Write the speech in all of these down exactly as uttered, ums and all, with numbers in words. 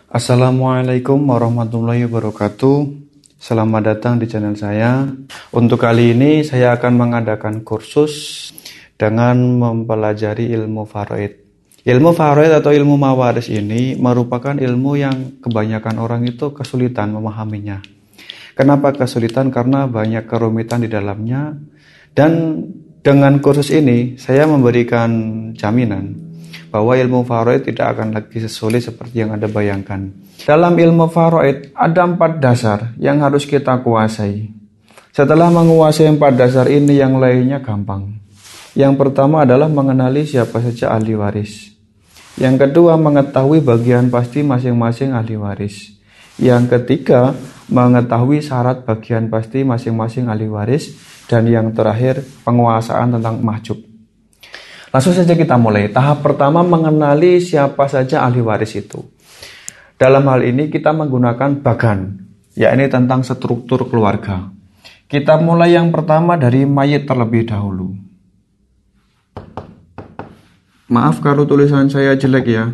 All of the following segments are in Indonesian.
Assalamualaikum warahmatullahi wabarakatuh. Selamat datang di channel saya. Untuk kali ini saya akan mengadakan kursus dengan mempelajari ilmu faraid. Ilmu faraid atau ilmu mawaris ini merupakan ilmu yang kebanyakan orang itu kesulitan memahaminya. Kenapa kesulitan? Karena banyak kerumitan di dalamnya. Dan dengan kursus ini saya memberikan jaminan bahwa ilmu faraid tidak akan lagi sesulit seperti yang Anda bayangkan. Dalam ilmu faraid ada empat dasar yang harus kita kuasai. Setelah menguasai empat dasar ini, yang lainnya gampang. Yang pertama adalah mengenali siapa saja ahli waris. Yang kedua, mengetahui bagian pasti masing-masing ahli waris. Yang ketiga, mengetahui syarat bagian pasti masing-masing ahli waris. Dan yang terakhir, penguasaan tentang mahjub. Langsung saja kita mulai. Tahap pertama, mengenali siapa saja ahli waris itu. Dalam hal ini kita menggunakan bagan, yakni tentang struktur keluarga. Kita mulai yang pertama dari mayit terlebih dahulu. Maaf kalau tulisan saya jelek ya.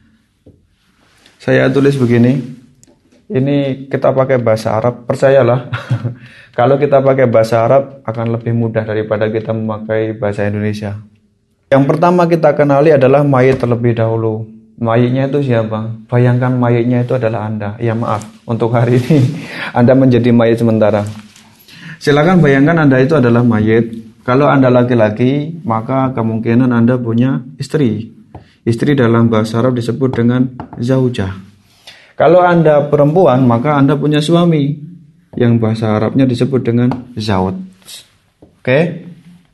Saya tulis begini. Ini kita pakai bahasa Arab, percayalah. Kalau kita pakai bahasa Arab akan lebih mudah daripada kita memakai bahasa Indonesia. Yang pertama kita kenali adalah mayit terlebih dahulu. Mayitnya itu siapa? Bayangkan mayitnya itu adalah Anda. Ya maaf, untuk hari ini Anda menjadi mayit sementara. Silakan bayangkan Anda itu adalah mayit. Kalau Anda laki-laki, maka kemungkinan Anda punya istri. Istri dalam bahasa Arab disebut dengan zaujah. Kalau Anda perempuan, maka Anda punya suami. Yang bahasa Arabnya disebut dengan zawj. Oke?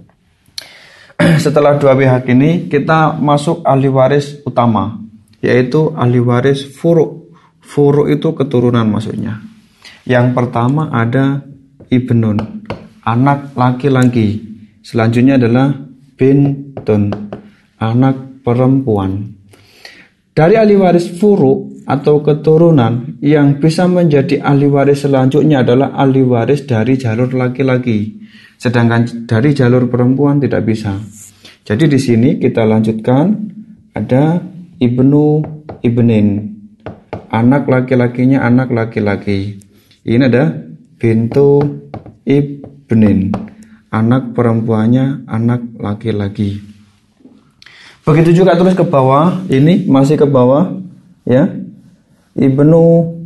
Setelah dua pihak ini, kita masuk ahli waris utama, yaitu ahli waris furu'. Furu' itu keturunan maksudnya. Yang pertama ada ibnun, anak laki-laki. Selanjutnya adalah bintun, anak perempuan. Dari ahli waris furu' atau keturunan, yang bisa menjadi ahli waris selanjutnya adalah ahli waris dari jalur laki-laki. Sedangkan dari jalur perempuan tidak bisa. Jadi di sini kita lanjutkan, ada ibnu ibnin, anak laki-lakinya anak laki-laki. Ini ada bintu ibnin, anak perempuannya anak laki-laki. Begitu juga terus ke bawah, ini masih ke bawah ya. Ibnu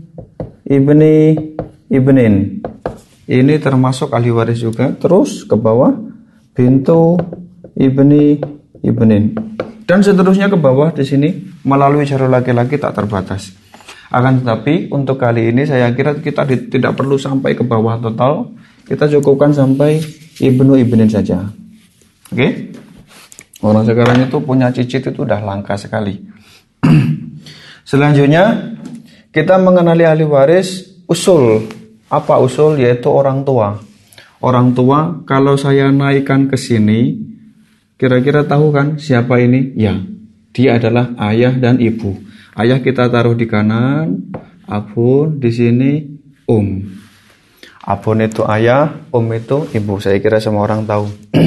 ibni ibnin. Ini termasuk ahli waris juga. Terus ke bawah, bintu ibni ibnin. Dan seterusnya ke bawah di sini melalui jalur laki-laki tak terbatas. Akan tetapi untuk kali ini saya kira kita di, tidak perlu sampai ke bawah total. Kita cukupkan sampai ibnu ibnin saja. Oke? Okay? Orang sekarang itu punya cicit itu udah langka sekali. Selanjutnya kita mengenali ahli waris usul. Apa usul? Yaitu orang tua. Orang tua, kalau saya naikkan ke sini, kira-kira tahu kan siapa ini? Ya, dia adalah ayah dan ibu. Ayah kita taruh di kanan, abun di sini um. Abun itu ayah, um itu ibu. Saya kira semua orang tahu.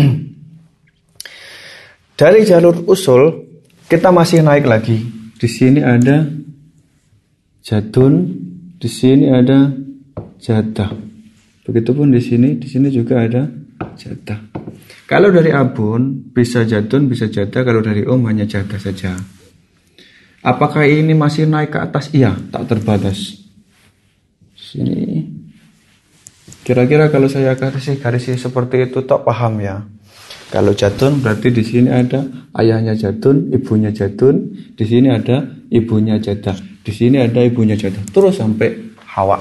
Dari jalur usul kita masih naik lagi. Di sini ada jadun, di sini ada jadah. Begitupun di sini, di sini juga ada jadah. Kalau dari abun bisa jadun, bisa jadah. Kalau dari um hanya jadah saja. Apakah ini masih naik ke atas? Iya, tak terbatas. Sini. Kira-kira kalau saya garis-garis seperti itu tak paham ya. Kalau jadun berarti di sini ada ayahnya jadun, ibunya jadun, di sini ada ibunya jadah, di sini ada ibunya jadah, terus sampai Hawa.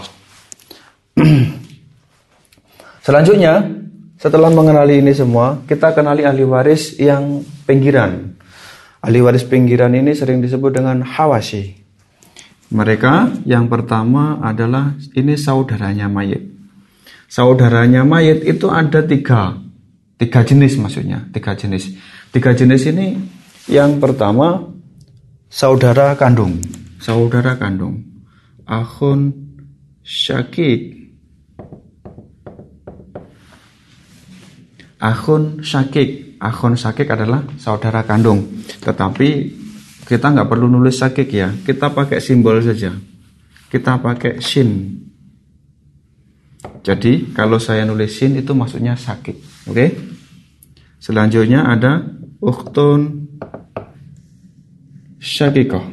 Selanjutnya, setelah mengenali ini semua, kita kenali ahli waris yang pinggiran. Ahli waris pinggiran ini sering disebut dengan hawashi. Mereka yang pertama adalah ini saudaranya mayit. Saudaranya mayit itu ada tiga. Tiga jenis maksudnya, tiga jenis. Tiga jenis ini, yang pertama saudara kandung. Saudara kandung. Akhun syakik. Akhun syakik. Akhun syakik adalah saudara kandung. Tetapi kita nggak perlu nulis syakik ya. Kita pakai simbol saja. kita pakai shin. Jadi kalau saya nulis shin itu maksudnya sakit. Oke. Selanjutnya ada ukhtun syakikoh.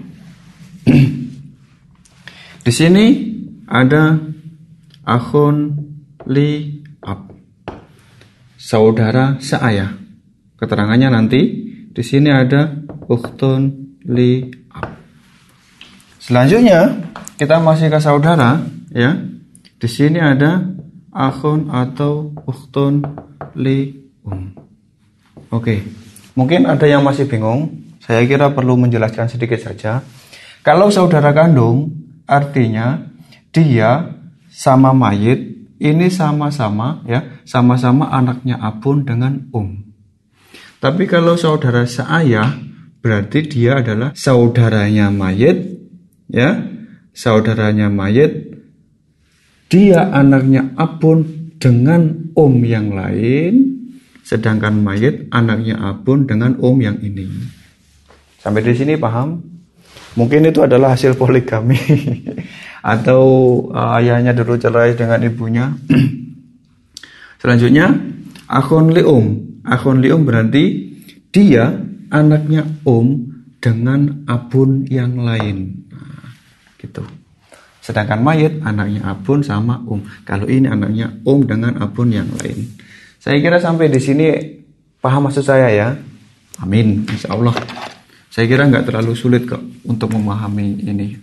Di sini ada akhun li ab, saudara seayah. Keterangannya nanti. Di sini ada ukhtun li ab. Selanjutnya kita masih ke saudara, ya. Di sini ada akhun atau ukhtun li um. Oke, mungkin ada yang masih bingung. Saya kira perlu menjelaskan sedikit saja. Kalau saudara kandung, artinya dia sama mayit ini sama-sama, ya, sama-sama anaknya abun dengan um. Tapi kalau saudara seayah, berarti dia adalah saudaranya mayit, ya, saudaranya mayit. Dia anaknya abun dengan um yang lain, sedangkan mayit anaknya abun dengan um yang ini. Sampai di sini paham? Mungkin itu adalah hasil poligami atau uh, ayahnya dulu cerai dengan ibunya. Selanjutnya akhun li um. Akhun li um berarti dia anaknya um dengan abun yang lain. Nah, gitu. Sedangkan mayit anaknya abun sama um. Kalau ini anaknya um dengan abun yang lain. Saya kira sampai di sini paham maksud saya ya. Amin. Insya Allah. Saya kira nggak terlalu sulit kok untuk memahami ini.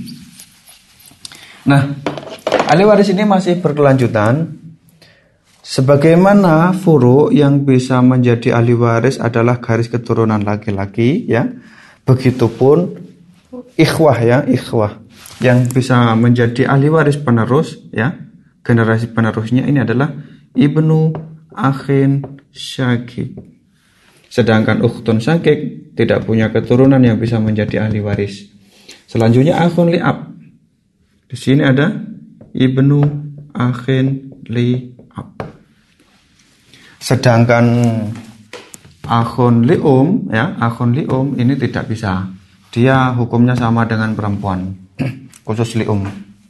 Nah, ahli waris ini masih berkelanjutan. Sebagaimana furu yang bisa menjadi ahli waris adalah garis keturunan laki-laki, ya. Begitupun ikhwah, ya, ikhwah yang bisa menjadi ahli waris penerus, ya. Generasi penerusnya ini adalah ibnu akhin syakik. Sedangkan ukhtun syakik tidak punya keturunan yang bisa menjadi ahli waris. Selanjutnya akhun li'ab. Di sini ada ibnu akhin li'ab. Sedangkan akhun li'um, ya, akhun li'um ini tidak bisa. Dia hukumnya sama dengan perempuan, khusus li'um.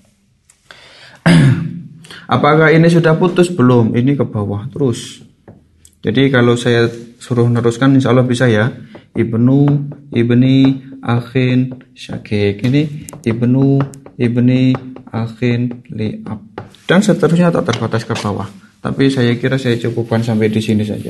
Apakah ini sudah putus? Belum, ini ke bawah terus. Jadi kalau saya suruh meneruskan insya Allah bisa ya. Ibnu, ibni, akhin, syakik. Ini ibnu, ibni, akhin, li'ab. Dan seterusnya tak terbatas ke bawah. Tapi saya kira saya cukupkan sampai di sini saja.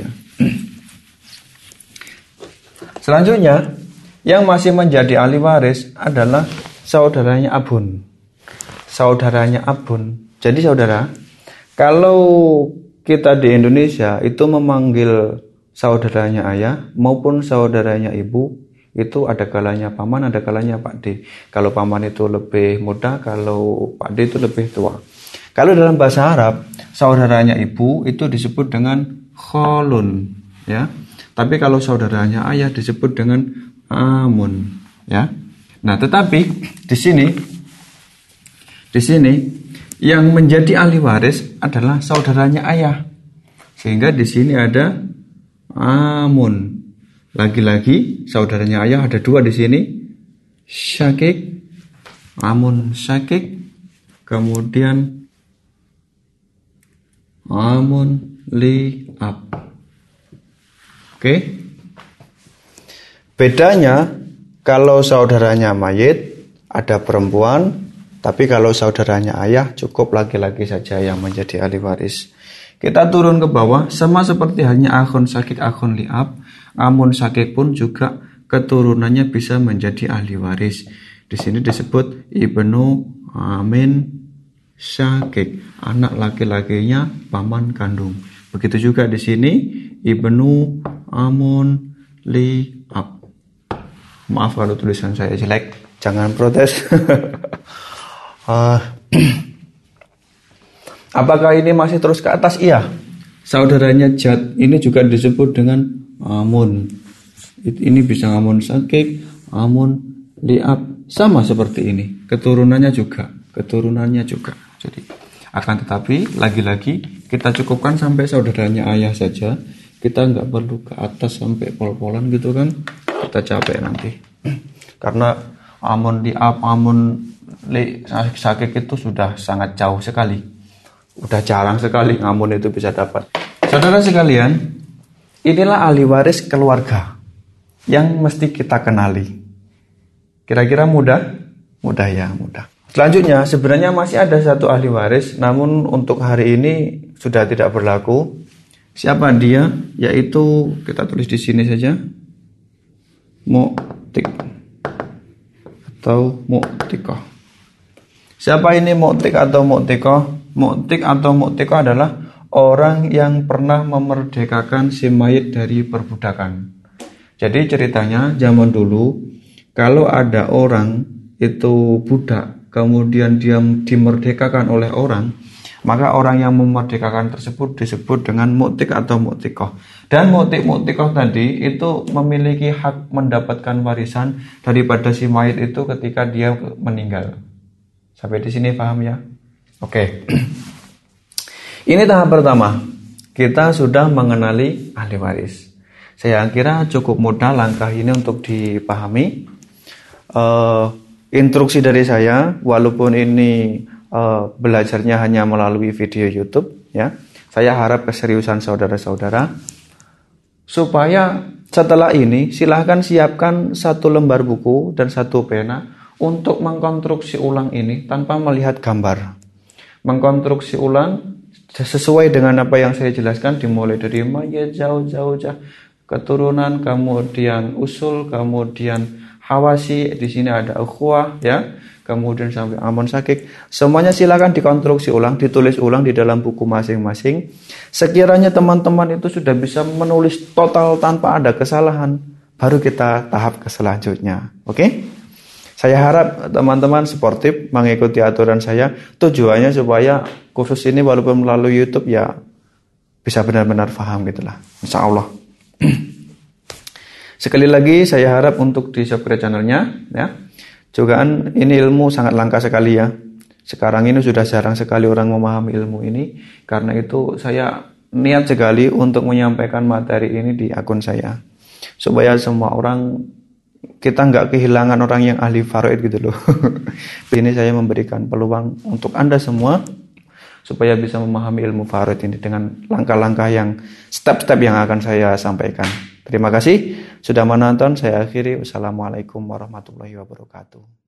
Selanjutnya, yang masih menjadi ahli waris adalah saudaranya abun. Saudaranya abun. Jadi saudara, kalau kita di Indonesia itu memanggil saudaranya ayah maupun saudaranya ibu, itu ada kalanya paman, ada kalanya Pak D. Kalau paman itu lebih muda, kalau Pak D itu lebih tua. Kalau dalam bahasa Arab, saudaranya ibu itu disebut dengan kholun, ya. Tapi kalau saudaranya ayah disebut dengan amun, ya. Nah, tetapi di sini di sini yang menjadi ahli waris adalah saudaranya ayah. Sehingga di sini ada amun. Lagi-lagi saudaranya ayah ada dua di sini. Syakik, amun syakik, kemudian amun li'ab. Oke. Bedanya kalau saudaranya mayit ada perempuan, tapi kalau saudaranya ayah cukup laki-laki saja yang menjadi ahli waris. Kita turun ke bawah, sama seperti halnya akhun syakik, akhun li'ab, amun syakik pun juga keturunannya bisa menjadi ahli waris. Di sini disebut ibnu amin syakik, anak laki-lakinya paman kandung. Begitu juga di sini ibnu amun li'ab. Maaf kalau tulisan saya jelek, jangan protes. Uh, apakah ini masih terus ke atas? Iya. Saudaranya Jad ini juga disebut dengan amun. Ini bisa amun syakik, amun li'ab, sama seperti ini. Keturunannya juga, keturunannya juga. Jadi akan tetapi lagi-lagi kita cukupkan sampai saudaranya ayah saja. Kita nggak perlu ke atas sampai pol-polan gitu kan. Kita capek nanti. Karena amun li'ab, amun li sakit itu sudah sangat jauh sekali. Udah jarang sekali ngamun itu bisa dapat. Saudara sekalian, inilah ahli waris keluarga yang mesti kita kenali. Kira-kira mudah? Mudah ya, mudah. Selanjutnya, sebenarnya masih ada satu ahli waris, namun untuk hari ini sudah tidak berlaku. Siapa dia? Yaitu, kita tulis di sini saja, mu'tik atau mu'tikoh. Siapa ini mu'tik atau mu'tikoh? Mu'tik atau mu'tikoh adalah orang yang pernah memerdekakan si mayit dari perbudakan. Jadi ceritanya zaman dulu, kalau ada orang itu budak, kemudian dia dimerdekakan oleh orang, maka orang yang memerdekakan tersebut disebut dengan mu'tik atau mu'tikoh. Dan mu'tik-mu'tikoh tadi itu memiliki hak mendapatkan warisan daripada si mayit itu ketika dia meninggal. Sampai di sini paham ya? Oke. Ini tahap pertama. Kita sudah mengenali ahli waris. Saya kira cukup mudah langkah ini untuk dipahami. Uh, instruksi dari saya, walaupun ini uh, belajarnya hanya melalui video YouTube, ya, saya harap keseriusan saudara-saudara supaya setelah ini silahkan siapkan satu lembar buku dan satu pena untuk mengkonstruksi ulang ini tanpa melihat gambar. Mengkonstruksi ulang sesuai dengan apa yang saya jelaskan, dimulai dari mayat jauh-jauh keturunan, kemudian usul, kemudian hawasi, di sini ada ukhuwah, ya, kemudian sampai amun sakik. Semuanya silakan dikonstruksi ulang, ditulis ulang di dalam buku masing-masing. Sekiranya teman-teman itu sudah bisa menulis total tanpa ada kesalahan, baru kita tahap ke selanjutnya. Oke? Okay? Saya harap teman-teman sportif mengikuti aturan saya. Tujuannya supaya khusus ini walaupun melalui YouTube ya bisa benar-benar paham gitulah. Insya Allah. Sekali lagi saya harap untuk di subscribe channelnya, ya. Juga ini ilmu sangat langka sekali ya. Sekarang ini sudah jarang sekali orang memahami ilmu ini. Karena itu saya niat sekali untuk menyampaikan materi ini di akun saya, supaya semua orang, kita nggak kehilangan orang yang ahli faraid gitu loh. Ini saya memberikan peluang untuk Anda semua supaya bisa memahami ilmu faraid ini dengan langkah-langkah yang step-step yang akan saya sampaikan. Terima kasih sudah menonton. Saya akhiri. Wassalamualaikum warahmatullahi wabarakatuh.